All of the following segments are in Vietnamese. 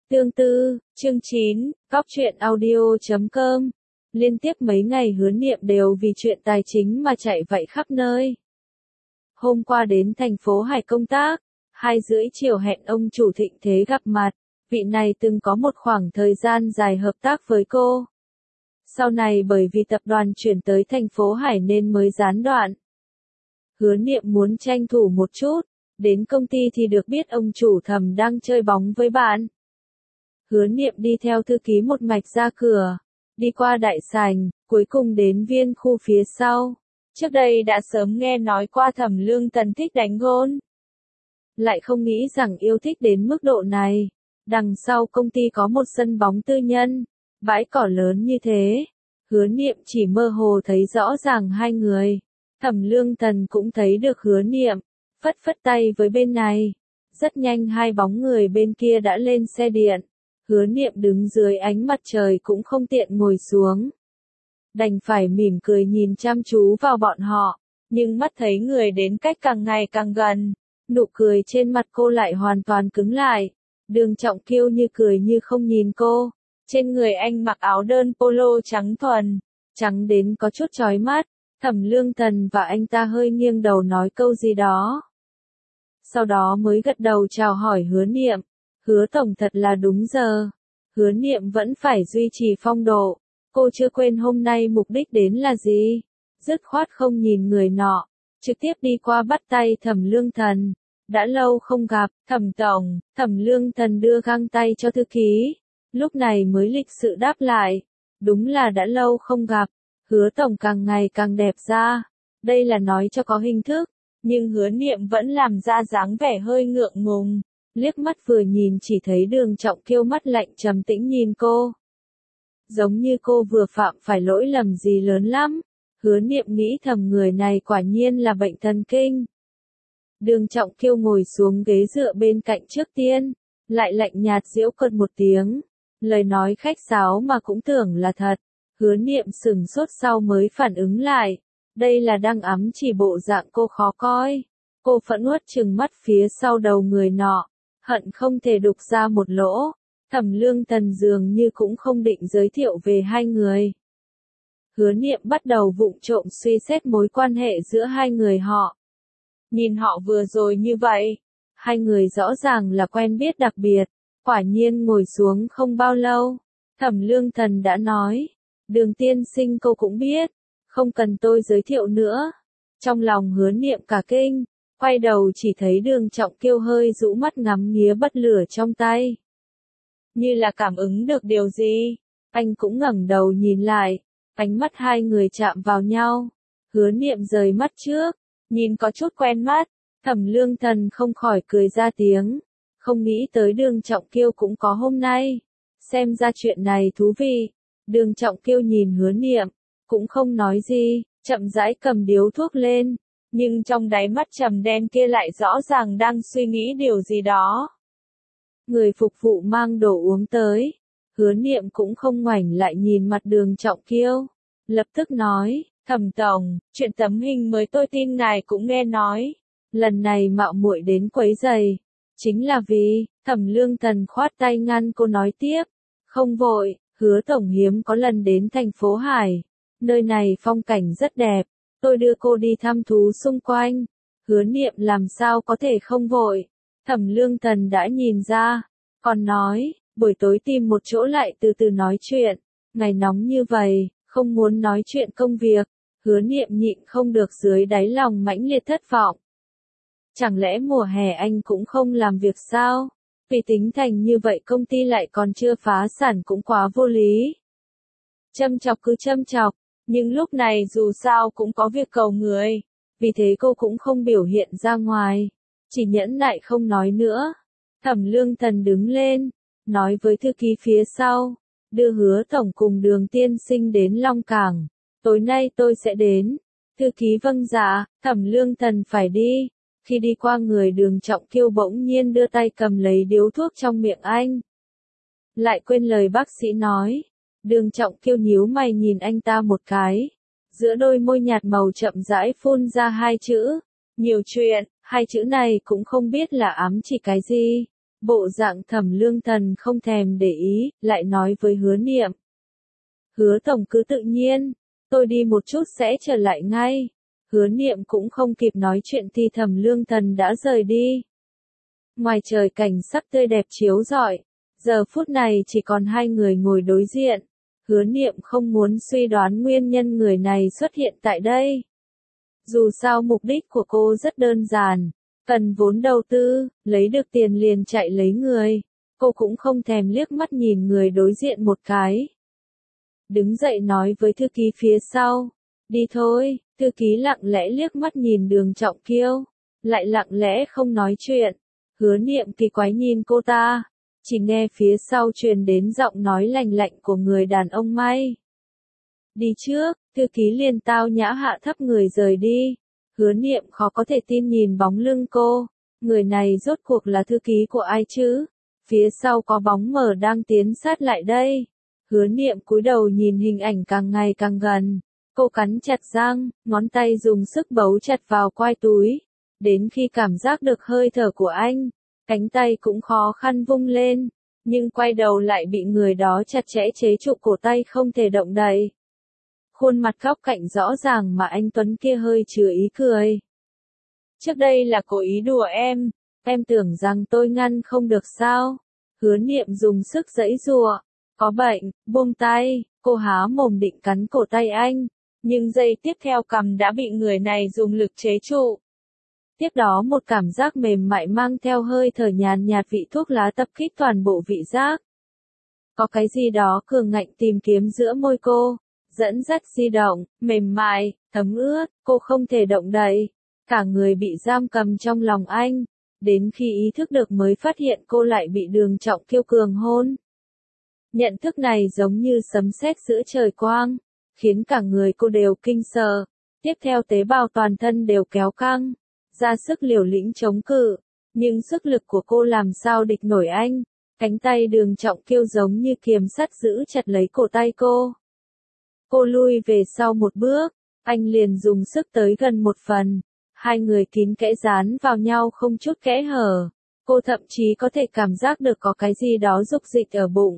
Tương tư, chương 9, Góc truyện audio.com. Liên tiếp mấy ngày Hứa Niệm đều vì chuyện tài chính mà chạy vạy khắp nơi. Hôm qua đến thành phố Hải công tác, 2:30 chiều hẹn ông chủ Thịnh Thế gặp mặt, vị này từng có một khoảng thời gian dài hợp tác với cô. Sau này bởi vì tập đoàn chuyển tới thành phố Hải nên mới gián đoạn. Hứa Niệm muốn tranh thủ một chút, đến công ty thì được biết ông chủ Thẩm đang chơi bóng với bạn. Hứa Niệm đi theo thư ký một mạch ra cửa, đi qua đại sảnh, cuối cùng đến viên khu phía sau. Trước đây đã sớm nghe nói qua Thẩm Lương Tần thích đánh gôn. Lại không nghĩ rằng yêu thích đến mức độ này. Đằng sau công ty có một sân bóng tư nhân, bãi cỏ lớn như thế. Hứa Niệm chỉ mơ hồ thấy rõ ràng hai người. Thẩm Lương Tần cũng thấy được Hứa Niệm, phất phất tay với bên này. Rất nhanh hai bóng người bên kia đã lên xe điện. Hứa Niệm đứng dưới ánh mặt trời cũng không tiện ngồi xuống. Đành phải mỉm cười nhìn chăm chú vào bọn họ, nhưng mắt thấy người đến cách càng ngày càng gần, nụ cười trên mặt cô lại hoàn toàn cứng lại. Đường Trọng Kiêu như cười như không nhìn cô, trên người anh mặc áo đơn polo trắng thuần, trắng đến có chút chói mắt. Thẩm Lương Tần và anh ta hơi nghiêng đầu nói câu gì đó. Sau đó mới gật đầu chào hỏi Hứa Niệm. Hứa tổng thật là đúng giờ. Hứa Niệm vẫn phải duy trì phong độ. Cô chưa quên hôm nay mục đích đến là gì. Dứt khoát không nhìn người nọ, trực tiếp đi qua bắt tay Thẩm Lương Tần. Đã lâu không gặp, Thẩm tổng. Thẩm Lương Tần đưa găng tay cho thư ký. Lúc này mới lịch sự đáp lại. Đúng là đã lâu không gặp. Hứa tổng càng ngày càng đẹp ra. Đây là nói cho có hình thức. Nhưng Hứa Niệm vẫn làm ra dáng vẻ hơi ngượng ngùng. Liếc mắt vừa nhìn chỉ thấy Đường Trọng Kiêu mắt lạnh trầm tĩnh nhìn cô. Giống như cô vừa phạm phải lỗi lầm gì lớn lắm. Hứa Niệm nghĩ thầm người này quả nhiên là bệnh thần kinh. Đường Trọng Kiêu ngồi xuống ghế dựa bên cạnh trước tiên, lại lạnh nhạt giễu cợt một tiếng. Lời nói khách sáo mà cũng tưởng là thật. Hứa Niệm sửng sốt sau mới phản ứng lại. Đây là đang ám chỉ bộ dạng cô khó coi. Cô phẫn uất trừng mắt phía sau đầu người nọ. Hận không thể đục ra một lỗ. Thẩm Lương Tần dường như cũng không định giới thiệu về hai người. Hứa Niệm bắt đầu vụng trộm suy xét mối quan hệ giữa hai người họ. Nhìn họ vừa rồi như vậy, hai người rõ ràng là quen biết đặc biệt. Quả nhiên ngồi xuống không bao lâu, Thẩm Lương Tần đã nói, Đường tiên sinh cô cũng biết, không cần tôi giới thiệu nữa. Trong lòng Hứa Niệm cả kinh. Quay đầu chỉ thấy Đường Trọng Kiêu hơi rũ mắt ngắm nghía bật lửa trong tay. Như là cảm ứng được điều gì, anh cũng ngẩng đầu nhìn lại, ánh mắt hai người chạm vào nhau. Hứa Niệm rời mắt trước, nhìn có chút quen mắt, Thẩm Lương Tần không khỏi cười ra tiếng. Không nghĩ tới Đường Trọng Kiêu cũng có hôm nay. Xem ra chuyện này thú vị. Đường Trọng Kiêu nhìn Hứa Niệm, cũng không nói gì, chậm rãi cầm điếu thuốc lên. Nhưng trong đáy mắt trầm đen kia lại rõ ràng đang suy nghĩ điều gì đó. Người phục vụ mang đồ uống tới. Hứa Niệm cũng không ngoảnh lại nhìn mặt Đường Trọng Kiêu. Lập tức nói, Thẩm tổng, chuyện tấm hình mới tôi tin ngài cũng nghe nói. Lần này mạo muội đến quấy rầy. Chính là vì, Thẩm Lương Tần khoát tay ngăn cô nói tiếp. Không vội, Hứa tổng hiếm có lần đến thành phố Hải. Nơi này phong cảnh rất đẹp. Tôi đưa cô đi thăm thú xung quanh. Hứa Niệm làm sao có thể không vội. Thẩm Lương Tần đã nhìn ra. Còn nói, buổi tối tìm một chỗ lại từ từ nói chuyện. Ngày nóng như vậy, không muốn nói chuyện công việc. Hứa Niệm nhịn không được dưới đáy lòng mãnh liệt thất vọng. Chẳng lẽ mùa hè anh cũng không làm việc sao? Vì tính thành như vậy công ty lại còn chưa phá sản cũng quá vô lý. Châm chọc cứ châm chọc. Nhưng lúc này dù sao cũng có việc cầu người, vì thế cô cũng không biểu hiện ra ngoài, chỉ nhẫn nại không nói nữa. Thẩm Lương Tần đứng lên, nói với thư ký phía sau, đưa Hứa tổng cùng Đường tiên sinh đến Long Cảng, tối nay tôi sẽ đến. Thư ký vâng dạ, Thẩm Lương Tần phải đi. Khi đi qua người Đường Trọng Kiêu bỗng nhiên đưa tay cầm lấy điếu thuốc trong miệng anh. Lại quên lời bác sĩ nói. Đường Trọng Kiêu nhíu mày nhìn anh ta một cái. Giữa đôi môi nhạt màu chậm rãi phun ra hai chữ. Nhiều chuyện, hai chữ này cũng không biết là ám chỉ cái gì. Bộ dạng Thẩm Lương Thần không thèm để ý, lại nói với Hứa Niệm. Hứa tổng cứ tự nhiên, tôi đi một chút sẽ trở lại ngay. Hứa Niệm cũng không kịp nói chuyện thì Thẩm Lương Thần đã rời đi. Ngoài trời cảnh sắc tươi đẹp chiếu rọi, giờ phút này chỉ còn hai người ngồi đối diện. Hứa Niệm không muốn suy đoán nguyên nhân người này xuất hiện tại đây. Dù sao mục đích của cô rất đơn giản, cần vốn đầu tư, lấy được tiền liền chạy lấy người. Cô cũng không thèm liếc mắt nhìn người đối diện một cái. Đứng dậy nói với thư ký phía sau, đi thôi. Thư ký lặng lẽ liếc mắt nhìn Đường Trọng Kiêu, lại lặng lẽ không nói chuyện. Hứa Niệm kỳ quái nhìn cô ta, chỉ nghe phía sau truyền đến giọng nói lành lạnh của người đàn ông may. Đi trước, thư ký liền tao nhã hạ thấp người rời đi. Hứa Niệm khó có thể tin nhìn bóng lưng cô, người này rốt cuộc là thư ký của ai chứ? Phía sau có bóng mờ đang tiến sát lại đây. Hứa Niệm cúi đầu nhìn hình ảnh càng ngày càng gần. Cô cắn chặt răng, ngón tay dùng sức bấu chặt vào quai túi. Đến khi cảm giác được hơi thở của anh, cánh tay cũng khó khăn vung lên, nhưng quay đầu lại bị người đó chặt chẽ chế trụ cổ tay không thể động đậy. Khuôn mặt góc cạnh rõ ràng mà anh Tuấn kia hơi chứa ý cười. Trước đây là cố ý đùa em tưởng rằng tôi ngăn không được sao? Hứa Niệm dùng sức giãy giụa, có bệnh, buông tay, cô há mồm định cắn cổ tay anh. Nhưng giây tiếp theo cằm đã bị người này dùng lực chế trụ. Tiếp đó một cảm giác mềm mại mang theo hơi thở nhàn nhạt vị thuốc lá tập kích toàn bộ vị giác. Có cái gì đó cường ngạnh tìm kiếm giữa môi cô, dẫn dắt di động, mềm mại, thấm ướt, cô không thể động đậy. Cả người bị giam cầm trong lòng anh, đến khi ý thức được mới phát hiện cô lại bị Đường Trọng Kiêu cường hôn. Nhận thức này giống như sấm sét giữa trời quang, khiến cả người cô đều kinh sợ. Tiếp theo tế bào toàn thân đều kéo căng, ra sức liều lĩnh chống cự, nhưng sức lực của cô làm sao địch nổi anh. Cánh tay Đường Trọng Kiêu giống như kiềm sắt giữ chặt lấy cổ tay cô. Cô lui về sau một bước, anh liền dùng sức tới gần một phần. Hai người kín kẽ dán vào nhau không chút kẽ hở. Cô thậm chí có thể cảm giác được có cái gì đó rục rịch ở bụng.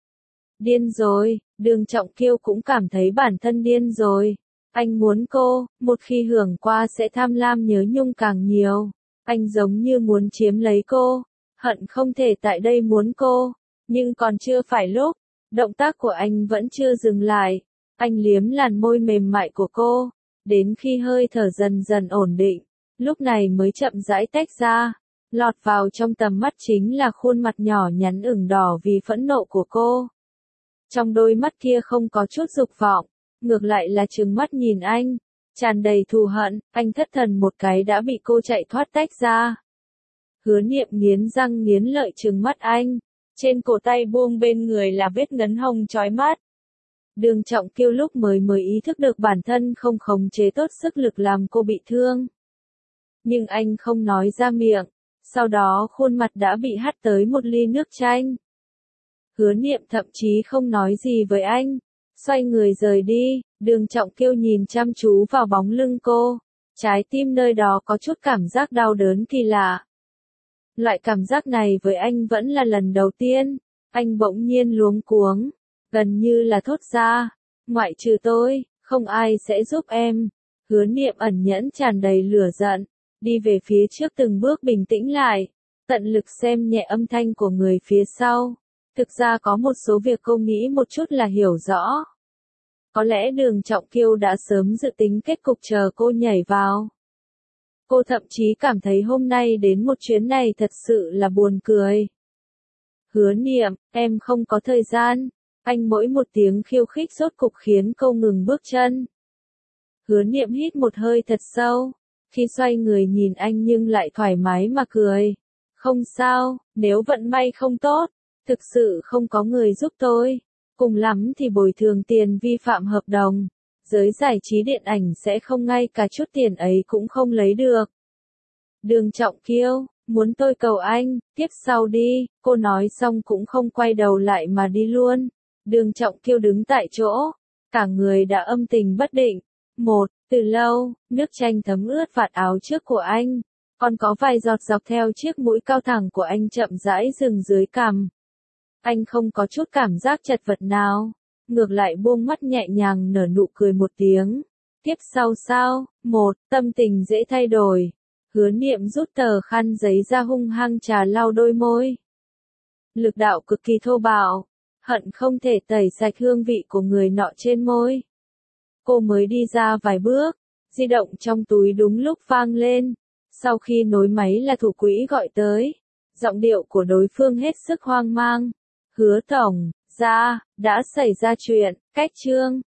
Điên rồi, Đường Trọng Kiêu cũng cảm thấy bản thân điên rồi. Anh muốn cô, một khi hưởng qua sẽ tham lam nhớ nhung càng nhiều. Anh giống như muốn chiếm lấy cô, hận không thể tại đây muốn cô, nhưng còn chưa phải lúc. Động tác của anh vẫn chưa dừng lại. Anh liếm làn môi mềm mại của cô, đến khi hơi thở dần dần ổn định, lúc này mới chậm rãi tách ra. Lọt vào trong tầm mắt chính là khuôn mặt nhỏ nhắn ửng đỏ vì phẫn nộ của cô. Trong đôi mắt kia không có chút dục vọng, ngược lại là trừng mắt nhìn anh, tràn đầy thù hận. Anh thất thần một cái đã bị cô chạy thoát tách ra. Hứa Niệm nghiến răng nghiến lợi trừng mắt anh, trên cổ tay buông bên người là vết ngấn hồng chói mắt. Đường Trọng Kiêu lúc mới ý thức được bản thân không khống chế tốt sức lực làm cô bị thương. Nhưng anh không nói ra miệng, sau đó khuôn mặt đã bị hắt tới một ly nước chanh. Hứa Niệm thậm chí không nói gì với anh, xoay người rời đi. Đường Trọng Kiêu nhìn chăm chú vào bóng lưng cô, trái tim nơi đó có chút cảm giác đau đớn kỳ lạ. Loại cảm giác này với anh vẫn là lần đầu tiên. Anh bỗng nhiên luống cuống, gần như là thốt ra, ngoại trừ tôi, không ai sẽ giúp em. Hứa Niệm ẩn nhẫn tràn đầy lửa giận, đi về phía trước từng bước bình tĩnh lại, tận lực xem nhẹ âm thanh của người phía sau. Thực ra có một số việc cô nghĩ một chút là hiểu rõ. Có lẽ Đường Trọng Kiêu đã sớm dự tính kết cục chờ cô nhảy vào. Cô thậm chí cảm thấy hôm nay đến một chuyến này thật sự là buồn cười. Hứa Niệm, em không có thời gian. Anh mỗi một tiếng khiêu khích rốt cục khiến cô ngừng bước chân. Hứa Niệm hít một hơi thật sâu, khi xoay người nhìn anh nhưng lại thoải mái mà cười. Không sao, nếu vận may không tốt, thực sự không có người giúp tôi, cùng lắm thì bồi thường tiền vi phạm hợp đồng. Giới giải trí điện ảnh sẽ không ngay cả chút tiền ấy cũng không lấy được. Đường Trọng Kiêu, muốn tôi cầu anh, tiếp sau đi. Cô nói xong cũng không quay đầu lại mà đi luôn. Đường Trọng Kiêu đứng tại chỗ, cả người đã âm tình bất định. Từ lâu, nước chanh thấm ướt vạt áo trước của anh, Còn có vài giọt dọc theo chiếc mũi cao thẳng của anh chậm rãi dừng dưới cằm. Anh không có chút cảm giác chật vật nào, ngược lại buông mắt nhẹ nhàng nở nụ cười một tiếng. Tiếp sau sao? Một, tâm tình dễ thay đổi. Hứa Niệm rút tờ khăn giấy ra hung hăng trà lau đôi môi. Lực đạo cực kỳ thô bạo, hận không thể tẩy sạch hương vị của người nọ trên môi. Cô mới đi ra vài bước, di động trong túi đúng lúc vang lên. Sau khi nối máy là thủ quỹ gọi tới. Giọng điệu của đối phương hết sức hoang mang. Hứa tổng, đã xảy ra chuyện, cách chương.